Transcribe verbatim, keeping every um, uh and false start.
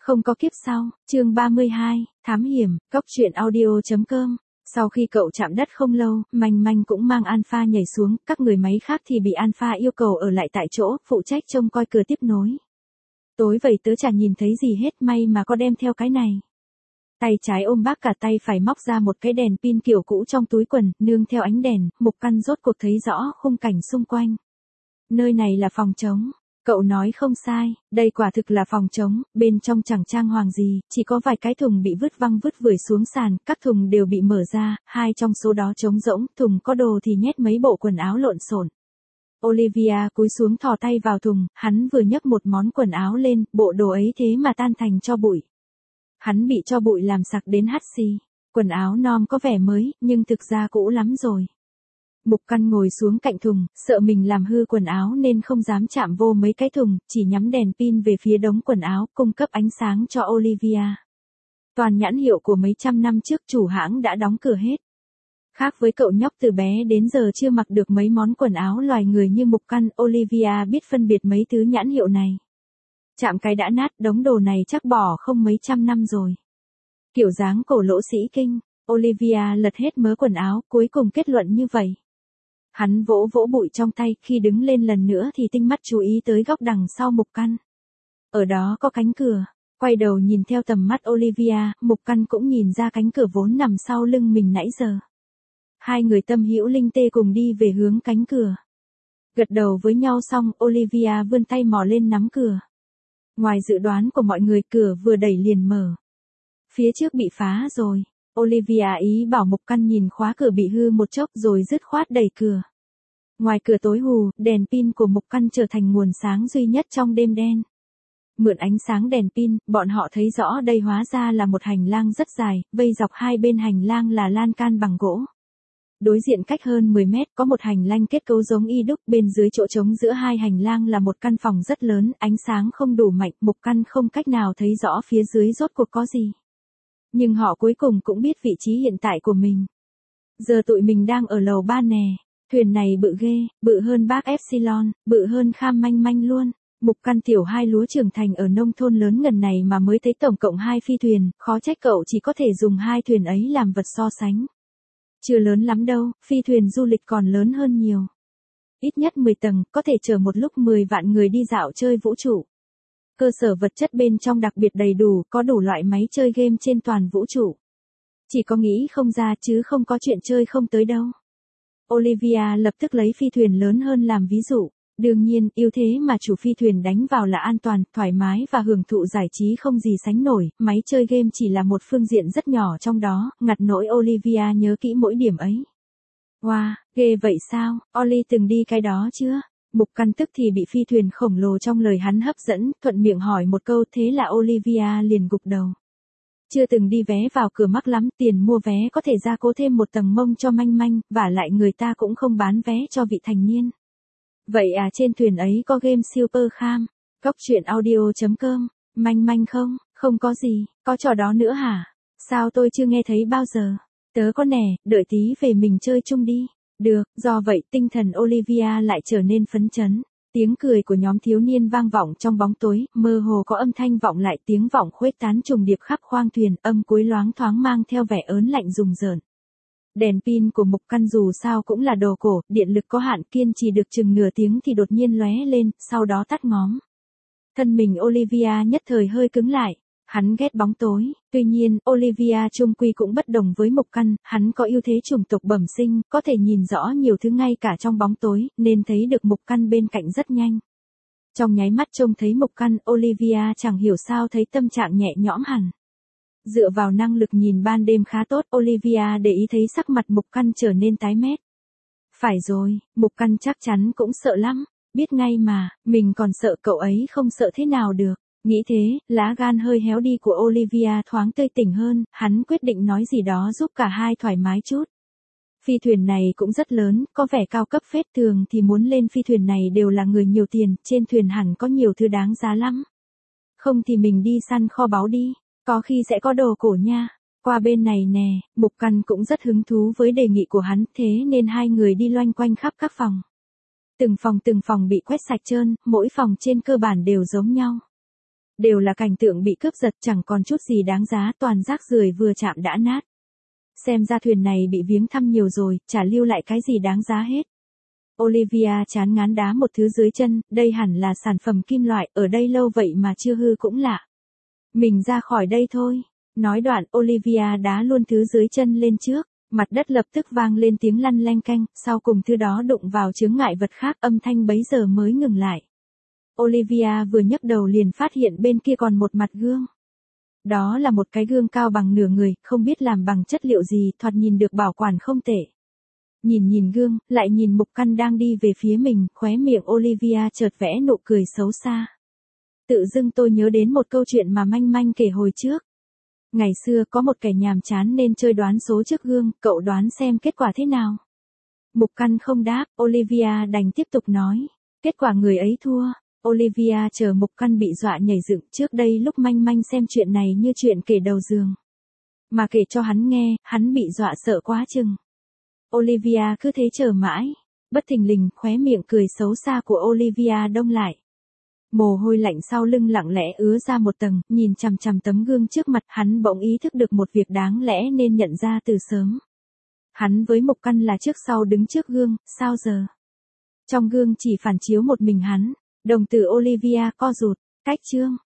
Không có kiếp sau, chương ba mươi hai, thám hiểm, cốc truyện audio.com. Sau khi cậu chạm đất không lâu, Manh Manh cũng mang Alpha nhảy xuống, các người máy khác thì bị Alpha yêu cầu ở lại tại chỗ, phụ trách trông coi cửa tiếp nối. Tối vậy tớ chả nhìn thấy gì hết, may mà có đem theo cái này. Tay trái ôm bác cả tay phải móc ra một cái đèn pin kiểu cũ trong túi quần, nương theo ánh đèn, Mục Căn rốt cuộc thấy rõ khung cảnh xung quanh. Nơi này là phòng trống. Cậu nói không sai, đây quả thực là phòng trống, bên trong chẳng trang hoàng gì, chỉ có vài cái thùng bị vứt văng vứt vưởi xuống sàn, các thùng đều bị mở ra, hai trong số đó trống rỗng, thùng có đồ thì nhét mấy bộ quần áo lộn xộn. Olivia cúi xuống thò tay vào thùng, hắn vừa nhấc một món quần áo lên, bộ đồ ấy thế mà tan thành tro bụi. Hắn bị tro bụi làm sặc đến hắt xì, quần áo nom có vẻ mới, nhưng thực ra cũ lắm rồi. Mục Căn ngồi xuống cạnh thùng, sợ mình làm hư quần áo nên không dám chạm vô mấy cái thùng, chỉ nhắm đèn pin về phía đống quần áo, cung cấp ánh sáng cho Olivia. Toàn nhãn hiệu của mấy trăm năm trước chủ hãng đã đóng cửa hết. Khác với cậu nhóc từ bé đến giờ chưa mặc được mấy món quần áo loài người như Mục Căn, Olivia biết phân biệt mấy thứ nhãn hiệu này. Chạm cái đã nát, đống đồ này chắc bỏ không mấy trăm năm rồi. Kiểu dáng cổ lỗ sĩ kinh, Olivia lật hết mớ quần áo, cuối cùng kết luận như vậy. Hắn vỗ vỗ bụi trong tay, khi đứng lên lần nữa thì tinh mắt chú ý tới góc đằng sau Mục Căn. Ở đó có cánh cửa, quay đầu nhìn theo tầm mắt Olivia, Mục Căn cũng nhìn ra cánh cửa vốn nằm sau lưng mình nãy giờ. Hai người tâm hữu linh tê cùng đi về hướng cánh cửa. Gật đầu với nhau xong, Olivia vươn tay mò lên nắm cửa. Ngoài dự đoán của mọi người, cửa vừa đẩy liền mở. Phía trước bị phá rồi. Olivia ý bảo Mục Căn nhìn khóa cửa bị hư một chốc rồi dứt khoát đẩy cửa. Ngoài cửa tối hù, đèn pin của Mục Căn trở thành nguồn sáng duy nhất trong đêm đen. Mượn ánh sáng đèn pin, bọn họ thấy rõ đây hóa ra là một hành lang rất dài, vây dọc hai bên hành lang là lan can bằng gỗ. Đối diện cách hơn mười mét có một hành lang kết cấu giống y đúc, bên dưới chỗ trống giữa hai hành lang là một căn phòng rất lớn, ánh sáng không đủ mạnh, Mục Căn không cách nào thấy rõ phía dưới rốt cuộc có gì. Nhưng họ cuối cùng cũng biết vị trí hiện tại của mình. Giờ tụi mình đang ở lầu ba nè, thuyền này bự ghê, bự hơn bác Epsilon, bự hơn Kham Manh Manh luôn. Mục Căn tiểu hai lúa trưởng thành ở nông thôn lớn ngần này mà mới thấy tổng cộng hai phi thuyền, khó trách cậu chỉ có thể dùng hai thuyền ấy làm vật so sánh. Chưa lớn lắm đâu, phi thuyền du lịch còn lớn hơn nhiều. Ít nhất mười tầng, có thể chở một lúc mười vạn người đi dạo chơi vũ trụ. Cơ sở vật chất bên trong đặc biệt đầy đủ, có đủ loại máy chơi game trên toàn vũ trụ. Chỉ có nghĩ không ra chứ không có chuyện chơi không tới đâu. Olivia lập tức lấy phi thuyền lớn hơn làm ví dụ. Đương nhiên, ưu thế mà chủ phi thuyền đánh vào là an toàn, thoải mái và hưởng thụ giải trí không gì sánh nổi, máy chơi game chỉ là một phương diện rất nhỏ trong đó, ngặt nỗi Olivia nhớ kỹ mỗi điểm ấy. Wow, ghê vậy sao, Oli từng đi cái đó chưa? Mục Căn tức thì bị phi thuyền khổng lồ trong lời hắn hấp dẫn, thuận miệng hỏi một câu, thế là Olivia liền gục đầu. Chưa từng đi, vé vào cửa mắc lắm, tiền mua vé có thể gia cố thêm một tầng mông cho Manh Manh, vả lại người ta cũng không bán vé cho vị thành niên. Vậy à, trên thuyền ấy có game Super Kham, cốc truyện audio.com, Manh Manh không, không có gì, có trò đó nữa hả? Sao tôi chưa nghe thấy bao giờ? Tớ có nè, đợi tí về mình chơi chung đi. Được, do vậy tinh thần Olivia lại trở nên phấn chấn. Tiếng cười của nhóm thiếu niên vang vọng trong bóng tối, mơ hồ có âm thanh vọng lại, tiếng vọng khuếch tán trùng điệp khắp khoang thuyền, âm cuối loáng thoáng mang theo vẻ ớn lạnh rùng rợn. Đèn pin của Mục Căn dù sao cũng là đồ cổ, điện lực có hạn, kiên trì được chừng nửa tiếng thì đột nhiên lóe lên, sau đó tắt ngóm. Thân mình Olivia nhất thời hơi cứng lại. Hắn ghét bóng tối, tuy nhiên, Olivia chung quy cũng bất đồng với Mục Căn, hắn có ưu thế chủng tộc bẩm sinh, có thể nhìn rõ nhiều thứ ngay cả trong bóng tối, nên thấy được Mục Căn bên cạnh rất nhanh. Trong nháy mắt trông thấy Mục Căn, Olivia chẳng hiểu sao thấy tâm trạng nhẹ nhõm hẳn. Dựa vào năng lực nhìn ban đêm khá tốt, Olivia để ý thấy sắc mặt Mục Căn trở nên tái mét. Phải rồi, Mục Căn chắc chắn cũng sợ lắm, biết ngay mà, mình còn sợ cậu ấy không sợ thế nào được. Nghĩ thế, lá gan hơi héo đi của Olivia thoáng tươi tỉnh hơn, hắn quyết định nói gì đó giúp cả hai thoải mái chút. Phi thuyền này cũng rất lớn, có vẻ cao cấp phết, thường thì muốn lên phi thuyền này đều là người nhiều tiền, trên thuyền hẳn có nhiều thứ đáng giá lắm. Không thì mình đi săn kho báu đi, có khi sẽ có đồ cổ nha. Qua bên này nè, Mục Căn cũng rất hứng thú với đề nghị của hắn, thế nên hai người đi loanh quanh khắp các phòng. Từng phòng từng phòng bị quét sạch trơn, mỗi phòng trên cơ bản đều giống nhau. Đều là cảnh tượng bị cướp giật, chẳng còn chút gì đáng giá, toàn rác rưởi vừa chạm đã nát. Xem ra thuyền này bị viếng thăm nhiều rồi, chả lưu lại cái gì đáng giá hết. Olivia chán ngán đá một thứ dưới chân, đây hẳn là sản phẩm kim loại, ở đây lâu vậy mà chưa hư cũng lạ. Mình ra khỏi đây thôi. Nói đoạn, Olivia đá luôn thứ dưới chân lên trước, mặt đất lập tức vang lên tiếng lăn leng canh, sau cùng thứ đó đụng vào chướng ngại vật khác, âm thanh bấy giờ mới ngừng lại. Olivia vừa nhấc đầu liền phát hiện bên kia còn một mặt gương. Đó là một cái gương cao bằng nửa người, không biết làm bằng chất liệu gì, thoạt nhìn được bảo quản không tệ. Nhìn nhìn gương, lại nhìn Mục Căn đang đi về phía mình, khóe miệng Olivia chợt vẽ nụ cười xấu xa. Tự dưng tôi nhớ đến một câu chuyện mà Manh Manh kể hồi trước. Ngày xưa có một kẻ nhàm chán nên chơi đoán số trước gương, cậu đoán xem kết quả thế nào? Mục Căn không đáp, Olivia đành tiếp tục nói. Kết quả người ấy thua. Olivia chờ Mục Căn bị dọa nhảy dựng, trước đây lúc Manh Manh xem chuyện này như chuyện kể đầu giường. Mà kể cho hắn nghe, hắn bị dọa sợ quá chừng. Olivia cứ thế chờ mãi. Bất thình lình, khóe miệng cười xấu xa của Olivia đông lại. Mồ hôi lạnh sau lưng lặng lẽ ứa ra một tầng, nhìn chằm chằm tấm gương trước mặt, hắn bỗng ý thức được một việc đáng lẽ nên nhận ra từ sớm. Hắn với Mục Căn là trước sau đứng trước gương, sao giờ? Trong gương chỉ phản chiếu một mình hắn, đồng tử Olivia co rụt, cách chương.